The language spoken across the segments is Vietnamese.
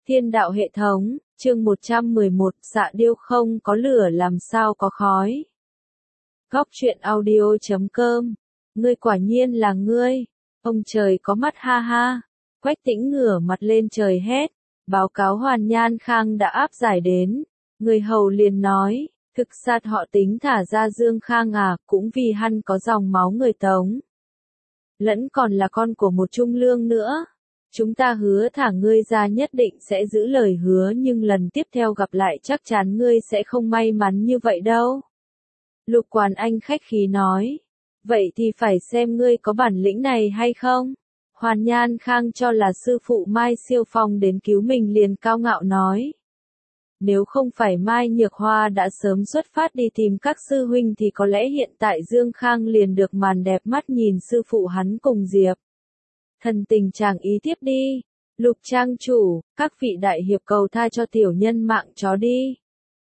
Thiên đạo hệ thống, chương 111, dạ điêu không có lửa làm sao có khói. Góc truyện audio.com, ngươi quả nhiên là ngươi, ông trời có mắt ha ha. Quách Tĩnh ngửa mặt lên trời hét, báo cáo Hoàn Nhan Khang đã áp giải đến. Người hầu liền nói, thực sát họ tính thả ra Dương Khang à, cũng vì hắn có dòng máu người Tống. Lẫn còn là con của một trung lương nữa. Chúng ta hứa thả ngươi ra nhất định sẽ giữ lời hứa, nhưng lần tiếp theo gặp lại chắc chắn ngươi sẽ không may mắn như vậy đâu. Lục Quản Anh khách khí nói. Vậy thì phải xem ngươi có bản lĩnh này hay không? Hoàn Nhan Khang cho là sư phụ Mai Siêu Phong đến cứu mình liền cao ngạo nói. Nếu không phải Mai Nhược Hoa đã sớm xuất phát đi tìm các sư huynh thì có lẽ hiện tại Dương Khang liền được màn đẹp mắt nhìn sư phụ hắn cùng Diệp Thần tình chàng ý tiếp đi. Lục trang chủ, các vị đại hiệp cầu tha cho tiểu nhân mạng chó đi.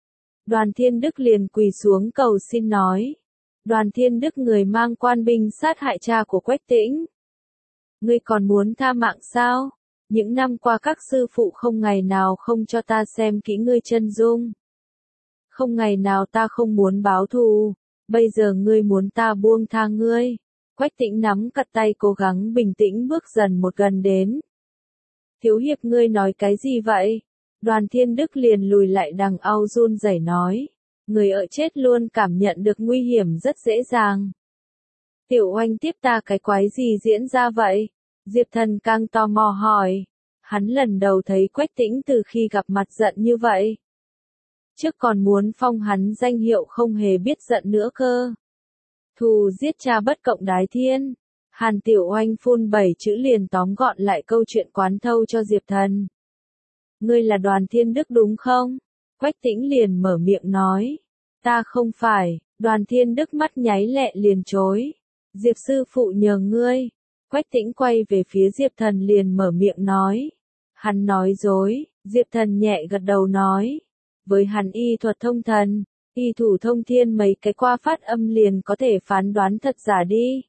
Đoàn Thiên Đức liền quỳ xuống cầu xin nói. Đoàn Thiên Đức người mang quan binh sát hại cha của Quách Tĩnh. Ngươi còn muốn tha mạng sao? Những năm qua các sư phụ không ngày nào không cho ta xem kỹ ngươi chân dung. Không ngày nào ta không muốn báo thù, bây giờ ngươi muốn ta buông tha ngươi. Quách Tĩnh nắm chặt tay cố gắng bình tĩnh bước dần một gần đến. Thiếu hiệp ngươi nói cái gì vậy? Đoàn Thiên Đức liền lùi lại đằng au run rẩy nói. Người ở chết luôn cảm nhận được nguy hiểm rất dễ dàng. Tiểu Oanh tiếp ta cái quái gì diễn ra vậy? Diệp Thần càng tò mò hỏi. Hắn lần đầu thấy Quách Tĩnh từ khi gặp mặt giận như vậy. Trước còn muốn phong hắn danh hiệu không hề biết giận nữa cơ. Thù giết cha bất cộng đái thiên. Hàn Tiểu Oanh phun 7 chữ liền tóm gọn lại câu chuyện quán thâu cho Diệp Thần. Ngươi là Đoàn Thiên Đức đúng không? Quách Tĩnh liền mở miệng nói. Ta không phải. Đoàn Thiên Đức mắt nháy lẹ liền chối. Diệp sư phụ nhờ ngươi. Quách Tĩnh quay về phía Diệp Thần liền mở miệng nói. Hắn nói dối. Diệp Thần nhẹ gật đầu nói. Với hắn y thuật thông thần, y thủ thông thiên mấy cái qua phát âm liền có thể phán đoán thật giả đi.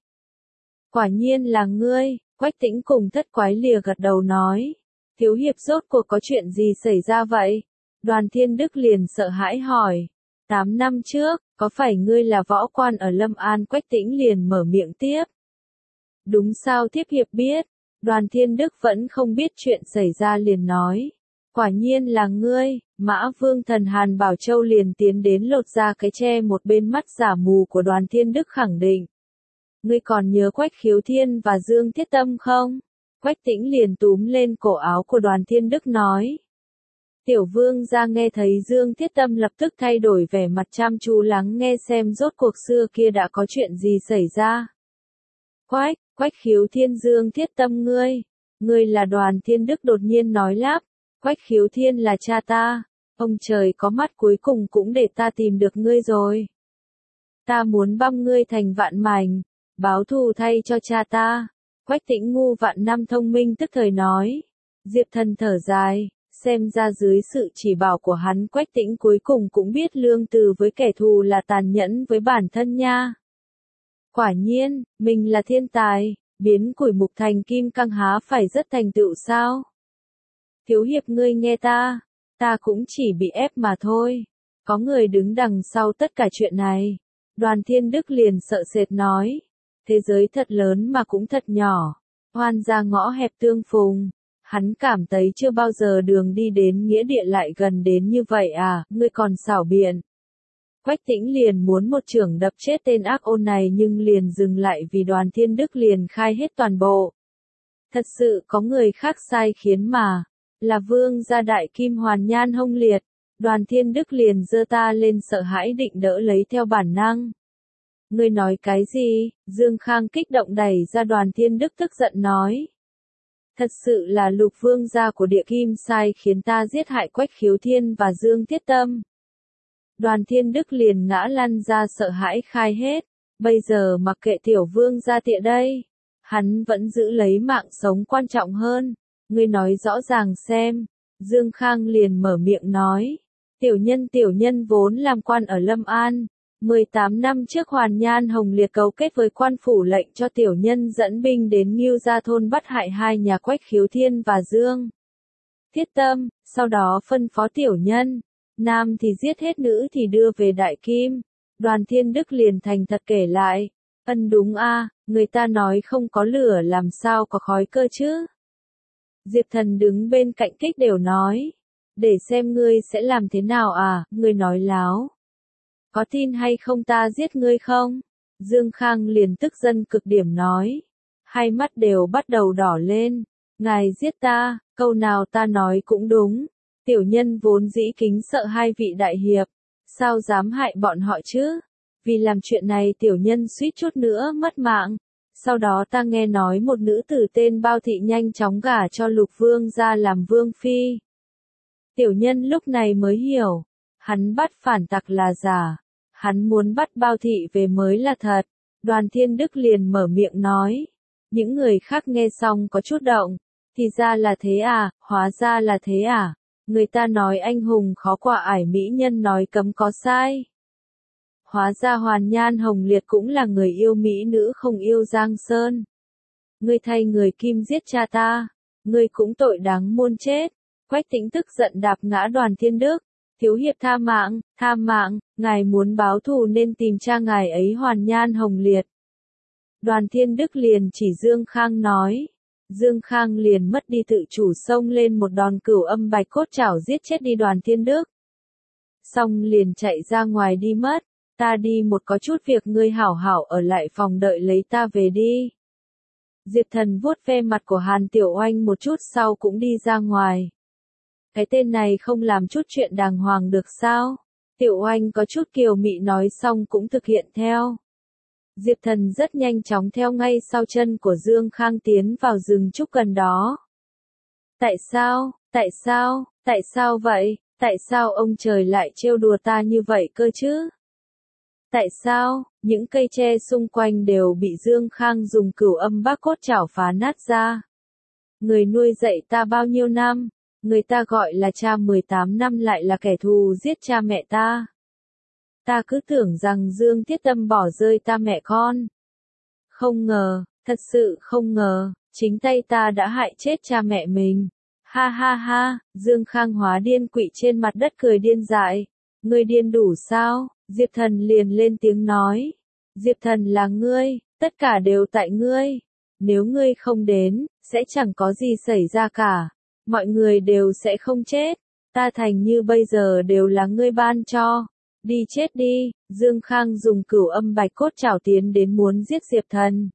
Quả nhiên là ngươi. Quách Tĩnh cùng Thất Quái lìa gật đầu nói. Thiếu hiệp rốt cuộc có chuyện gì xảy ra vậy? Đoàn Thiên Đức liền sợ hãi hỏi. 8 năm trước, có phải ngươi là võ quan ở Lâm An? Quách Tĩnh liền mở miệng tiếp. Đúng sao thiếp hiệp biết? Đoàn Thiên Đức vẫn không biết chuyện xảy ra liền nói. Quả nhiên là ngươi. Mã Vương Thần Hàn Bảo Châu liền tiến đến lột ra cái che một bên mắt giả mù của Đoàn Thiên Đức khẳng định. Ngươi còn nhớ Quách Khiếu Thiên và Dương Thiết Tâm không? Quách Tĩnh liền túm lên cổ áo của Đoàn Thiên Đức nói. Tiểu Vương ra nghe thấy Dương Thiết Tâm lập tức thay đổi vẻ mặt chăm chú lắng nghe xem rốt cuộc xưa kia đã có chuyện gì xảy ra. Quách Khiếu Thiên Dương Thiết Tâm ngươi là Đoàn Thiên Đức đột nhiên nói lắp. Quách Khiếu Thiên là cha ta, ông trời có mắt cuối cùng cũng để ta tìm được ngươi rồi. Ta muốn băm ngươi thành vạn mảnh, báo thù thay cho cha ta. Quách Tĩnh ngu vạn năm thông minh tức thời nói. Diệp Thần thở dài, xem ra dưới sự chỉ bảo của hắn Quách Tĩnh cuối cùng cũng biết lương từ với kẻ thù là tàn nhẫn với bản thân nha. Quả nhiên, mình là thiên tài, biến củi mục thành kim cang há phải rất thành tựu sao? Thiếu hiệp ngươi nghe ta cũng chỉ bị ép mà thôi. Có người đứng đằng sau tất cả chuyện này. Đoàn Thiên Đức liền sợ sệt nói. Thế giới thật lớn mà cũng thật nhỏ. Hoan ra ngõ hẹp tương phùng. Hắn cảm thấy chưa bao giờ đường đi đến nghĩa địa lại gần đến như vậy à, ngươi còn xảo biện. Quách Tĩnh liền muốn một chưởng đập chết tên ác ôn này nhưng liền dừng lại vì Đoàn Thiên Đức liền khai hết toàn bộ. Thật sự có người khác sai khiến mà. Là Vương gia đại kim Hoàn Nhan hông liệt. Đoàn Thiên Đức liền giơ ta lên sợ hãi định đỡ lấy theo bản năng. Ngươi nói cái gì? Dương Khang kích động đẩy ra Đoàn Thiên Đức tức giận nói. Thật sự là Lục Vương gia của địa kim sai khiến ta giết hại Quách Khiếu Thiên và Dương Thiết Tâm. Đoàn Thiên Đức liền ngã lăn ra sợ hãi khai hết. Bây giờ mặc kệ tiểu vương gia tiện đây. Hắn vẫn giữ lấy mạng sống quan trọng hơn. Ngươi nói rõ ràng xem. Dương Khang liền mở miệng nói. Tiểu nhân vốn làm quan ở Lâm An. 18 năm trước Hoàn Nhan Hồng Liệt cấu kết với quan phủ lệnh cho tiểu nhân dẫn binh đến Ngưu Gia thôn bắt hại hai nhà Quách Khiếu Thiên và Dương Thiết Tâm, sau đó phân phó tiểu nhân, nam thì giết hết, nữ thì đưa về Đại Kim. Đoàn Thiên Đức liền thành thật kể lại, đúng a, người ta nói không có lửa làm sao có khói cơ chứ. Diệp Thần đứng bên cạnh kích đều nói, để xem ngươi sẽ làm thế nào à, ngươi nói láo. Có tin hay không ta giết ngươi không? Dương Khang liền tức giận cực điểm nói, hai mắt đều bắt đầu đỏ lên, ngài giết ta, câu nào ta nói cũng đúng, tiểu nhân vốn dĩ kính sợ hai vị đại hiệp, sao dám hại bọn họ chứ? Vì làm chuyện này tiểu nhân suýt chút nữa mất mạng. Sau đó ta nghe nói một nữ tử tên Bao Thị nhanh chóng gả cho Lục Vương ra làm vương phi. Tiểu nhân lúc này mới hiểu, hắn bắt phản tặc là giả, hắn muốn bắt Bao Thị về mới là thật. Đoàn Thiên Đức liền mở miệng nói, những người khác nghe xong có chút động, thì ra là thế à, hóa ra là thế à, người ta nói anh hùng khó qua ải mỹ nhân nói cấm có sai. Hóa ra Hoàn Nhan Hồng Liệt cũng là người yêu mỹ nữ không yêu Giang Sơn. Ngươi thay người Kim giết cha ta, ngươi cũng tội đáng muôn chết. Quách Tĩnh tức giận đạp ngã Đoàn Thiên Đức, thiếu hiệp tha mạng, ngài muốn báo thù nên tìm cha ngài ấy Hoàn Nhan Hồng Liệt. Đoàn Thiên Đức liền chỉ Dương Khang nói, Dương Khang liền mất đi tự chủ xông lên một đòn cửu âm bạch cốt chảo giết chết đi Đoàn Thiên Đức. Xong liền chạy ra ngoài đi mất. Ta đi một có chút việc, ngươi hảo hảo ở lại phòng đợi lấy ta về đi. Diệp Thần vuốt ve mặt của Hàn Tiểu Oanh một chút sau cũng đi ra ngoài. Cái tên này không làm chút chuyện đàng hoàng được sao? Tiểu Oanh có chút kiều mị nói xong cũng thực hiện theo. Diệp Thần rất nhanh chóng theo ngay sau chân của Dương Khang tiến vào rừng trúc gần đó. Tại sao vậy? Tại sao ông trời lại trêu đùa ta như vậy cơ chứ? Tại sao, những cây tre xung quanh đều bị Dương Khang dùng cửu âm bác cốt chảo phá nát ra. Người nuôi dạy ta bao nhiêu năm, người ta gọi là cha 18 năm lại là kẻ thù giết cha mẹ ta. Ta cứ tưởng rằng Dương Thiết Tâm bỏ rơi ta mẹ con. Không ngờ, thật sự không ngờ, chính tay ta đã hại chết cha mẹ mình. Ha ha ha, Dương Khang hóa điên quỵ trên mặt đất cười điên dại. Ngươi điên đủ sao? Diệp Thần liền lên tiếng nói. Diệp Thần là ngươi, tất cả đều tại ngươi. Nếu ngươi không đến, sẽ chẳng có gì xảy ra cả. Mọi người đều sẽ không chết. Ta thành như bây giờ đều là ngươi ban cho. Đi chết đi. Dương Khang dùng cửu âm bạch cốt chảo tiến đến muốn giết Diệp Thần.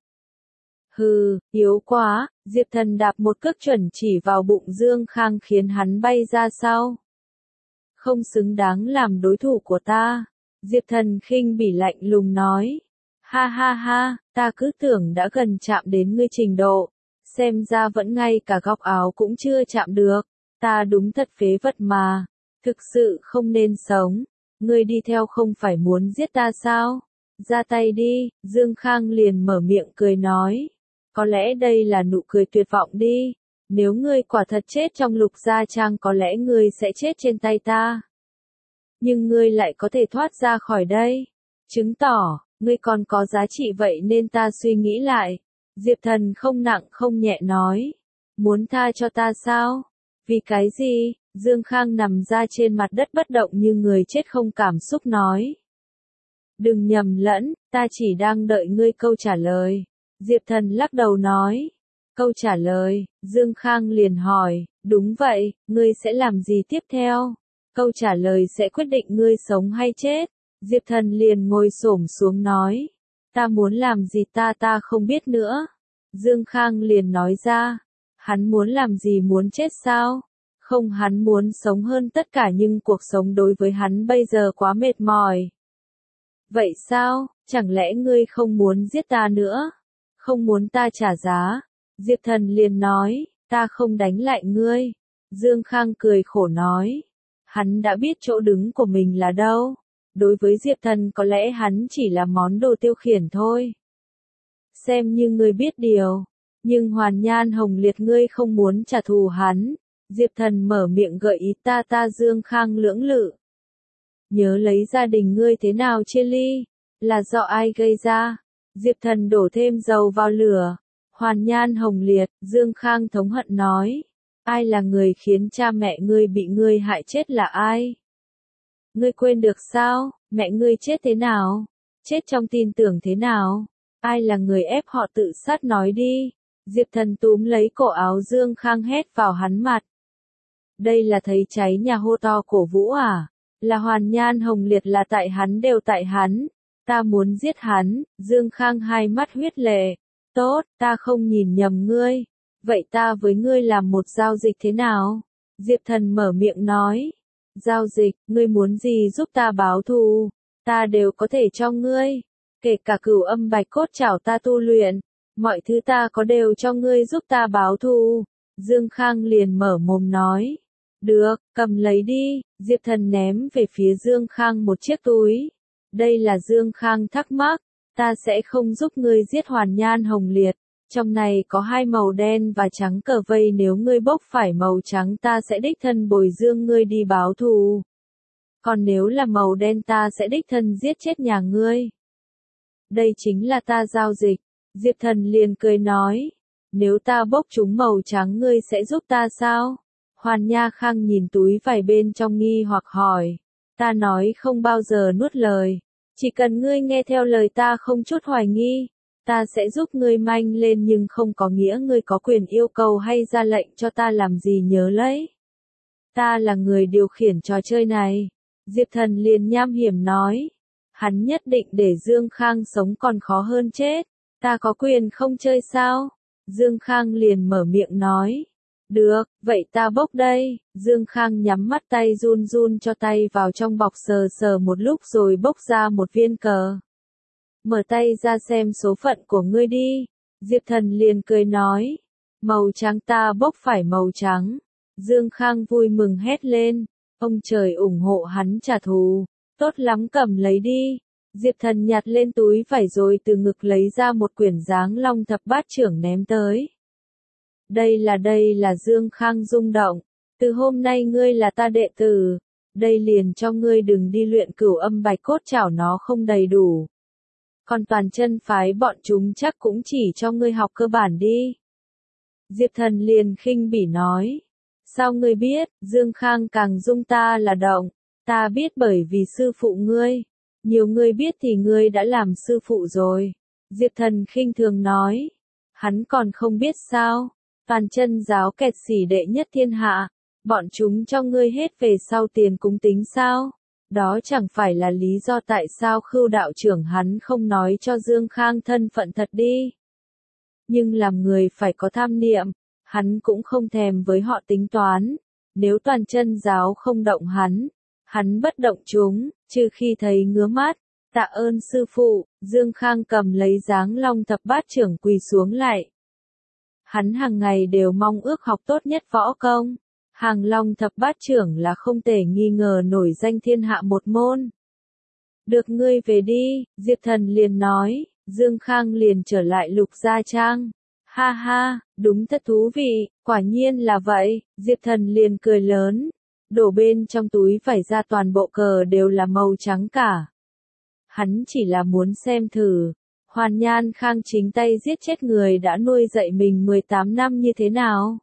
Hừ, yếu quá. Diệp Thần đạp một cước chuẩn chỉ vào bụng Dương Khang khiến hắn bay ra sau. Không xứng đáng làm đối thủ của ta. Diệp Thần khinh bỉ lạnh lùng nói. Ha ha ha, ta cứ tưởng đã gần chạm đến ngươi trình độ. Xem ra vẫn ngay cả góc áo cũng chưa chạm được. Ta đúng thật phế vật mà. Thực sự không nên sống. Ngươi đi theo không phải muốn giết ta sao? Ra tay đi, Dương Khang liền mở miệng cười nói. Có lẽ đây là nụ cười tuyệt vọng đi. Nếu ngươi quả thật chết trong Lục Gia Trang có lẽ ngươi sẽ chết trên tay ta. Nhưng ngươi lại có thể thoát ra khỏi đây. Chứng tỏ, ngươi còn có giá trị vậy nên ta suy nghĩ lại. Diệp Thần không nặng không nhẹ nói. Muốn tha cho ta sao? Vì cái gì? Dương Khang nằm ra trên mặt đất bất động như người chết không cảm xúc nói. Đừng nhầm lẫn, ta chỉ đang đợi ngươi câu trả lời. Diệp Thần lắc đầu nói. Câu trả lời, Dương Khang liền hỏi, đúng vậy, ngươi sẽ làm gì tiếp theo? Câu trả lời sẽ quyết định ngươi sống hay chết. Diệp Thần liền ngồi xổm xuống nói. Ta muốn làm gì ta không biết nữa. Dương Khang liền nói ra. Hắn muốn làm gì, muốn chết sao? Không, hắn muốn sống hơn tất cả nhưng cuộc sống đối với hắn bây giờ quá mệt mỏi. Vậy sao, chẳng lẽ ngươi không muốn giết ta nữa? Không muốn ta trả giá? Diệp Thần liền nói, ta không đánh lại ngươi. Dương Khang cười khổ nói. Hắn đã biết chỗ đứng của mình là đâu. Đối với Diệp Thần có lẽ hắn chỉ là món đồ tiêu khiển thôi. Xem như ngươi biết điều. Nhưng Hoàn Nhan Hồng Liệt ngươi không muốn trả thù hắn. Diệp Thần mở miệng gợi ý ta Dương Khang lưỡng lự. Nhớ lấy gia đình ngươi thế nào chia ly. Là do ai gây ra? Diệp Thần đổ thêm dầu vào lửa. Hoàn Nhan Hồng Liệt, Dương Khang thống hận nói. Ai là người khiến cha mẹ ngươi bị ngươi hại chết là ai? Ngươi quên được sao? Mẹ ngươi chết thế nào? Chết trong tin tưởng thế nào? Ai là người ép họ tự sát nói đi? Diệp Thần túm lấy cổ áo Dương Khang hét vào hắn mặt. Đây là thấy cháy nhà hô to cổ vũ à? Là Hoàn Nhan Hồng Liệt, là tại hắn, đều tại hắn. Ta muốn giết hắn. Dương Khang hai mắt huyết lệ. Tốt, ta không nhìn nhầm ngươi. Vậy ta với ngươi làm một giao dịch thế nào? Diệp Thần mở miệng nói. Giao dịch, ngươi muốn gì giúp ta báo thù? Ta đều có thể cho ngươi. Kể cả Cửu Âm Bạch Cốt Trảo ta tu luyện. Mọi thứ ta có đều cho ngươi giúp ta báo thù. Dương Khang liền mở mồm nói. Được, cầm lấy đi. Diệp Thần ném về phía Dương Khang một chiếc túi. Đây là Dương Khang thắc mắc. Ta sẽ không giúp ngươi giết Hoàn Nhan Hồng Liệt. Trong này có hai màu đen và trắng cờ vây, nếu ngươi bốc phải màu trắng ta sẽ đích thân bồi dưỡng ngươi đi báo thù. Còn nếu là màu đen ta sẽ đích thân giết chết nhà ngươi. Đây chính là ta giao dịch. Diệp Thần liền cười nói. Nếu ta bốc trúng màu trắng ngươi sẽ giúp ta sao? Hoàn Nha Khang nhìn túi vải bên trong nghi hoặc hỏi. Ta nói không bao giờ nuốt lời. Chỉ cần ngươi nghe theo lời ta không chút hoài nghi. Ta sẽ giúp ngươi manh lên, nhưng không có nghĩa ngươi có quyền yêu cầu hay ra lệnh cho ta làm gì, nhớ lấy. Ta là người điều khiển trò chơi này. Diệp Thần liền nham hiểm nói. Hắn nhất định để Dương Khang sống còn khó hơn chết. Ta có quyền không chơi sao? Dương Khang liền mở miệng nói. Được, vậy ta bốc đây. Dương Khang nhắm mắt, tay run run cho tay vào trong bọc sờ sờ một lúc rồi bốc ra một viên cờ. Mở tay ra xem số phận của ngươi đi. Diệp Thần liền cười nói. Màu trắng, ta bốc phải màu trắng. Dương Khang vui mừng hét lên. Ông trời ủng hộ hắn trả thù. Tốt lắm, cầm lấy đi. Diệp Thần nhặt lên túi vải rồi từ ngực lấy ra một quyển Giáng Long Thập Bát Chưởng ném tới. Đây là Dương Khang rung động. Từ hôm nay ngươi là ta đệ tử. Đây liền cho ngươi, đừng đi luyện Cửu Âm Bạch Cốt Trảo, nó không đầy đủ. Còn toàn chân phái bọn chúng chắc cũng chỉ cho ngươi học cơ bản đi. Diệp Thần liền khinh bỉ nói. Sao ngươi biết? Dương Khang càng rung, ta là động. Ta biết bởi vì sư phụ ngươi. Nhiều ngươi biết thì ngươi đã làm sư phụ rồi. Diệp Thần khinh thường nói. Hắn còn không biết sao? Toàn chân giáo kẹt xỉ đệ nhất thiên hạ. Bọn chúng cho ngươi hết về sau tiền cúng tính sao? Đó chẳng phải là lý do tại sao Khưu đạo trưởng hắn không nói cho Dương Khang thân phận thật đi. Nhưng làm người phải có tham niệm, hắn cũng không thèm với họ tính toán. Nếu toàn chân giáo không động hắn bất động chúng, trừ khi thấy ngứa mắt. Tạ ơn sư phụ. Dương Khang cầm lấy Giáng Long Thập Bát Chưởng quỳ xuống lại. Hắn hàng ngày đều mong ước học tốt nhất võ công. Hàng Long Thập Bát Chưởng là không thể nghi ngờ nổi danh thiên hạ một môn. Được, ngươi về đi. Diệp Thần liền nói. Dương Khang liền trở lại Lục Gia Trang. Ha ha, đúng thật thú vị, quả nhiên là vậy. Diệp Thần liền cười lớn. Đổ bên trong túi vải ra toàn bộ cờ đều là màu trắng cả. Hắn chỉ là muốn xem thử. Hoàn Nhan Khang chính tay giết chết người đã nuôi dạy mình 18 năm như thế nào.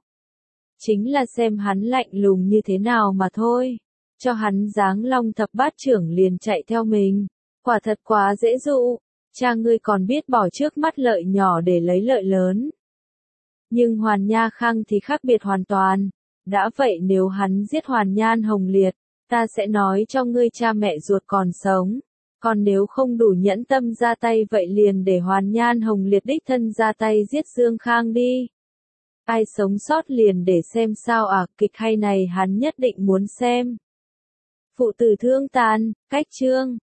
Chính là xem hắn lạnh lùng như thế nào mà thôi. Cho hắn Giáng Long Thập Bát Chưởng liền chạy theo mình. Quả thật quá dễ dụ. Cha ngươi còn biết bỏ trước mắt lợi nhỏ để lấy lợi lớn. Nhưng Hoàn Nha Khang thì khác biệt hoàn toàn. Đã vậy nếu hắn giết Hoàn Nhan Hồng Liệt, ta sẽ nói cho ngươi cha mẹ ruột còn sống. Còn nếu không đủ nhẫn tâm ra tay vậy liền để Hoàn Nhan Hồng Liệt đích thân ra tay giết Dương Khang đi. Ai sống sót liền để xem sao à, kịch hay này hắn nhất định muốn xem. Phụ tử thương tàn, cách chương.